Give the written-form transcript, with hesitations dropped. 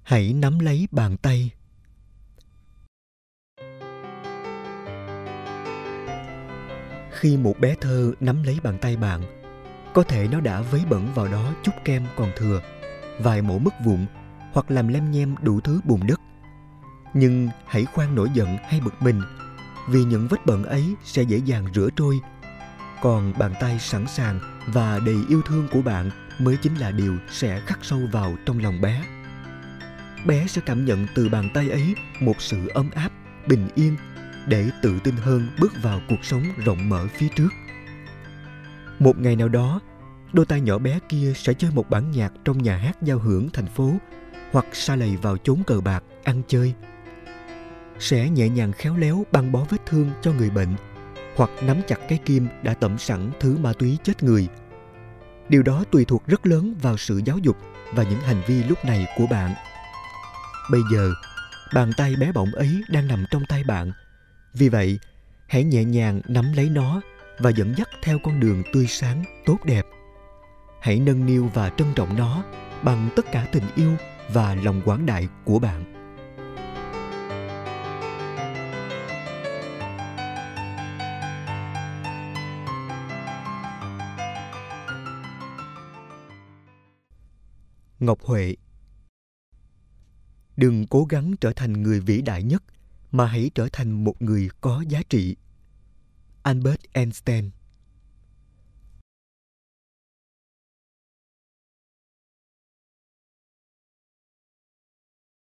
Hãy nắm lấy bàn tay. Khi một bé thơ nắm lấy bàn tay bạn, có thể nó đã vấy bẩn vào đó chút kem còn thừa, vài mẩu mứt vụn hoặc làm lem nhem đủ thứ bùn đất. Nhưng hãy khoan nổi giận hay bực mình, vì những vết bẩn ấy sẽ dễ dàng rửa trôi. Còn bàn tay sẵn sàng và đầy yêu thương của bạn mới chính là điều sẽ khắc sâu vào trong lòng bé. Bé sẽ cảm nhận từ bàn tay ấy một sự ấm áp, bình yên, để tự tin hơn bước vào cuộc sống rộng mở phía trước. Một ngày nào đó, đôi tay nhỏ bé kia sẽ chơi một bản nhạc trong nhà hát giao hưởng thành phố, hoặc sa lầy vào chốn cờ bạc ăn chơi. Sẽ nhẹ nhàng khéo léo băng bó vết thương cho người bệnh, hoặc nắm chặt cái kim đã tẩm sẵn thứ ma túy chết người. Điều đó tùy thuộc rất lớn vào sự giáo dục và những hành vi lúc này của bạn. Bây giờ, bàn tay bé bỏng ấy đang nằm trong tay bạn. Vì vậy, hãy nhẹ nhàng nắm lấy nó và dẫn dắt theo con đường tươi sáng, tốt đẹp. Hãy nâng niu và trân trọng nó bằng tất cả tình yêu và lòng quảng đại của bạn. Ngọc Huệ. Đừng cố gắng trở thành người vĩ đại nhất, mà hãy trở thành một người có giá trị. Albert Einstein.